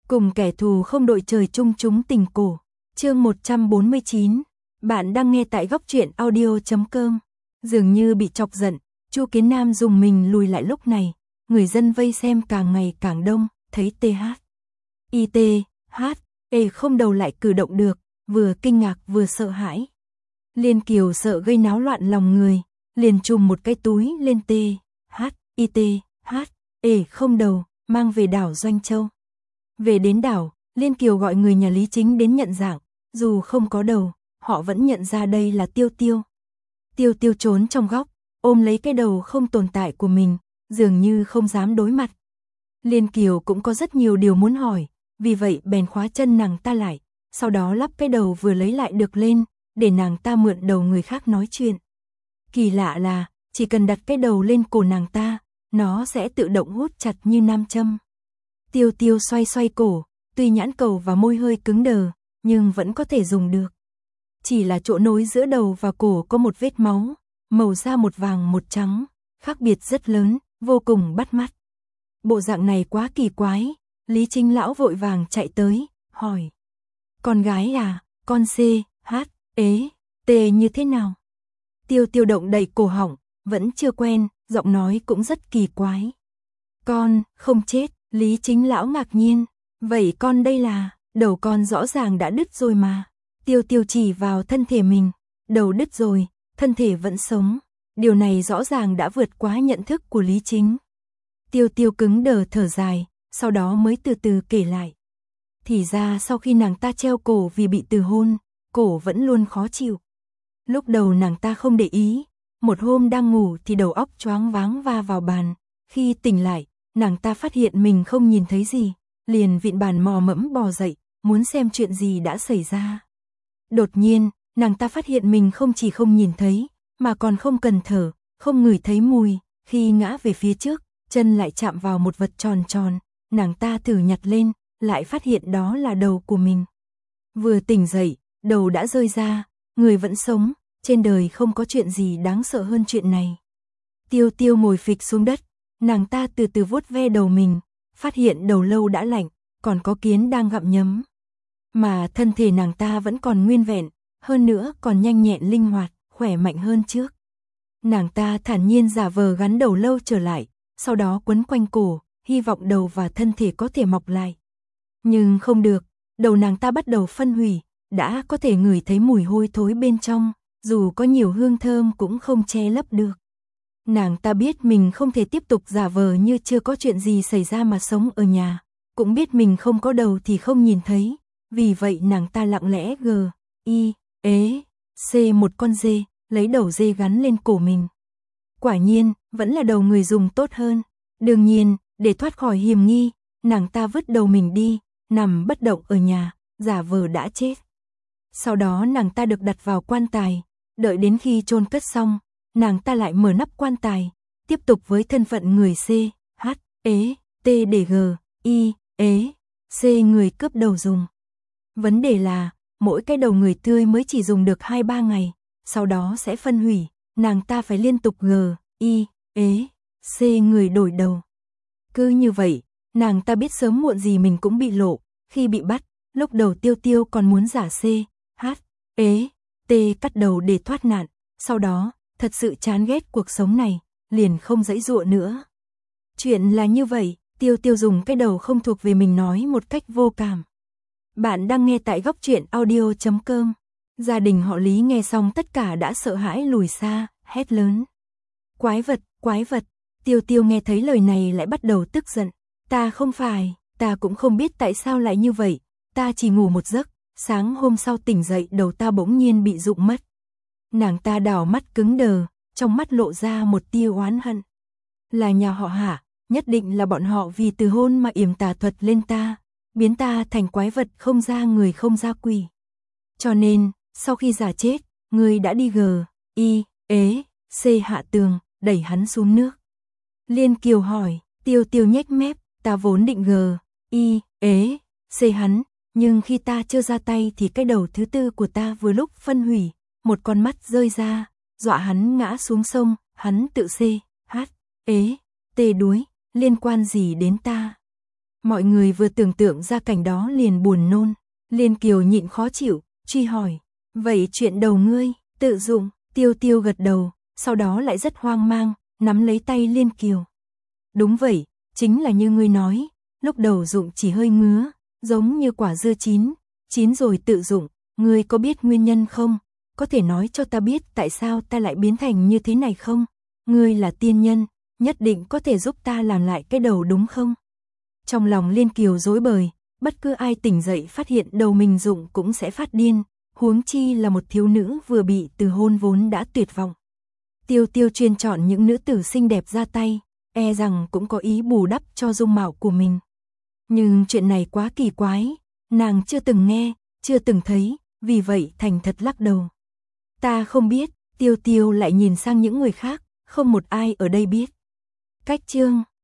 Cùng kẻ thù không đội trời chung chúng tình cổ. Chương 149. Bạn đang nghe tại góc truyện audio.com. Dường như bị chọc giận, Chu Kiến Nam dùng mình lùi lại lúc này, người dân vây xem càng ngày càng đông, thấy không đầu lại cử động được, vừa kinh ngạc vừa sợ hãi. Liên Kiều sợ gây náo loạn lòng người, liền chùm một cái túi lên không đầu, mang về đảo Doanh Châu. Về đến đảo, Liên Kiều gọi người nhà Lý Chính đến nhận dạng, dù không có đầu, họ vẫn nhận ra đây là Tiêu Tiêu. Tiêu Tiêu trốn trong góc, ôm lấy cái đầu không tồn tại của mình, dường như không dám đối mặt. Liên Kiều cũng có rất nhiều điều muốn hỏi, vì vậy bèn khóa chân nàng ta lại, sau đó lắp cái đầu vừa lấy lại được lên, để nàng ta mượn đầu người khác nói chuyện. Kỳ lạ là, chỉ cần đặt cái đầu lên cổ nàng ta, nó sẽ tự động hút chặt như nam châm. Tiêu Tiêu xoay xoay cổ, tuy nhãn cầu và môi hơi cứng đờ, nhưng vẫn có thể dùng được. Chỉ là chỗ nối giữa đầu và cổ có một vết máu, màu da một vàng một trắng, khác biệt rất lớn, vô cùng bắt mắt. Bộ dạng này quá kỳ quái, Lý Chính lão vội vàng chạy tới, hỏi. Con gái à, con như thế nào? Tiêu Tiêu động đậy cổ họng, vẫn chưa quen, giọng nói cũng rất kỳ quái. Con, không chết, Lý Chính lão ngạc nhiên. Vậy con đây là, đầu con rõ ràng đã đứt rồi mà. Tiêu Tiêu chỉ vào thân thể mình, đầu đứt rồi, thân thể vẫn sống. Điều này rõ ràng đã vượt quá nhận thức của Lý Chính. Tiêu Tiêu cứng đờ thở dài, sau đó mới từ từ kể lại. Thì ra sau khi nàng ta treo cổ vì bị từ hôn, cổ vẫn luôn khó chịu. Lúc đầu nàng ta không để ý, một hôm đang ngủ thì đầu óc choáng váng va vào bàn. Khi tỉnh lại, nàng ta phát hiện mình không nhìn thấy gì, liền vịn bàn mò mẫm bò dậy, muốn xem chuyện gì đã xảy ra. Đột nhiên, nàng ta phát hiện mình không chỉ không nhìn thấy, mà còn không cần thở, không ngửi thấy mùi. Khi ngã về phía trước, chân lại chạm vào một vật tròn tròn, nàng ta thử nhặt lên, lại phát hiện đó là đầu của mình. Vừa tỉnh dậy, đầu đã rơi ra, người vẫn sống, trên đời không có chuyện gì đáng sợ hơn chuyện này. Tiêu Tiêu ngồi phịch xuống đất, nàng ta từ từ vuốt ve đầu mình, phát hiện đầu lâu đã lạnh, còn có kiến đang gặm nhấm. Mà thân thể nàng ta vẫn còn nguyên vẹn, hơn nữa còn nhanh nhẹn linh hoạt, khỏe mạnh hơn trước. Nàng ta thản nhiên giả vờ gắn đầu lâu trở lại, sau đó quấn quanh cổ, hy vọng đầu và thân thể có thể mọc lại. Nhưng không được, đầu nàng ta bắt đầu phân hủy, đã có thể ngửi thấy mùi hôi thối bên trong, dù có nhiều hương thơm cũng không che lấp được. Nàng ta biết mình không thể tiếp tục giả vờ như chưa có chuyện gì xảy ra mà sống ở nhà, cũng biết mình không có đầu thì không nhìn thấy, vì vậy nàng ta lặng lẽ một con dê, lấy đầu dê gắn lên cổ mình. Quả nhiên, vẫn là đầu người dùng tốt hơn. Đương nhiên, để thoát khỏi hiểm nghi, nàng ta vứt đầu mình đi, nằm bất động ở nhà, giả vờ đã chết. Sau đó nàng ta được đặt vào quan tài, đợi đến khi chôn cất xong, nàng ta lại mở nắp quan tài, tiếp tục với thân phận người người cướp đầu dùng. Vấn đề là, mỗi cái đầu người tươi mới chỉ dùng được 2-3 ngày, sau đó sẽ phân hủy, nàng ta phải liên tục người đổi đầu. Cứ như vậy, nàng ta biết sớm muộn gì mình cũng bị lộ, khi bị bắt, lúc đầu Tiêu Tiêu còn muốn giả cắt đầu để thoát nạn, sau đó, thật sự chán ghét cuộc sống này, liền không giãy giụa nữa. Chuyện là như vậy, Tiêu Tiêu dùng cái đầu không thuộc về mình nói một cách vô cảm. Bạn đang nghe tại góc truyện audio.com. Gia đình họ Lý nghe xong tất cả đã sợ hãi lùi xa, hét lớn. Quái vật, Tiêu Tiêu nghe thấy lời này lại bắt đầu tức giận. Ta không phải, ta cũng không biết tại sao lại như vậy, ta chỉ ngủ một giấc, sáng hôm sau tỉnh dậy đầu ta bỗng nhiên bị rụng mất. Nàng ta đảo mắt cứng đờ, trong mắt lộ ra một tia oán hận. Là nhà họ Hạ, nhất định là bọn họ vì từ hôn mà yểm tà thuật lên ta, biến ta thành quái vật không ra người không ra quỷ. Cho nên, sau khi giả chết, người đã đi hạ tường, đẩy hắn xuống nước. Liên Kiều hỏi, Tiêu Tiêu nhếch mép, ta vốn định hắn, nhưng khi ta chưa ra tay thì cái đầu thứ tư của ta vừa lúc phân hủy, một con mắt rơi ra, dọa hắn ngã xuống sông, hắn tự đuối, liên quan gì đến ta? Mọi người vừa tưởng tượng ra cảnh đó liền buồn nôn. Liên Kiều nhịn khó chịu, truy hỏi. Vậy chuyện đầu ngươi, tự dụng, Tiêu Tiêu gật đầu, sau đó lại rất hoang mang, nắm lấy tay Liên Kiều. Đúng vậy, chính là như ngươi nói, lúc đầu dụng chỉ hơi ngứa, giống như quả dưa chín, chín rồi tự dụng, ngươi có biết nguyên nhân không? Có thể nói cho ta biết tại sao ta lại biến thành như thế này không? Ngươi là tiên nhân, nhất định có thể giúp ta làm lại cái đầu đúng không? Trong lòng Liên Kiều rối bời, bất cứ ai tỉnh dậy phát hiện đầu mình dụng cũng sẽ phát điên, huống chi là một thiếu nữ vừa bị từ hôn vốn đã tuyệt vọng. Tiêu Tiêu chuyên chọn những nữ tử xinh đẹp ra tay, e rằng cũng có ý bù đắp cho dung mạo của mình. Nhưng chuyện này quá kỳ quái, nàng chưa từng nghe, chưa từng thấy, vì vậy thành thật lắc đầu. Ta không biết, Tiêu Tiêu lại nhìn sang những người khác, không một ai ở đây biết. Cách chương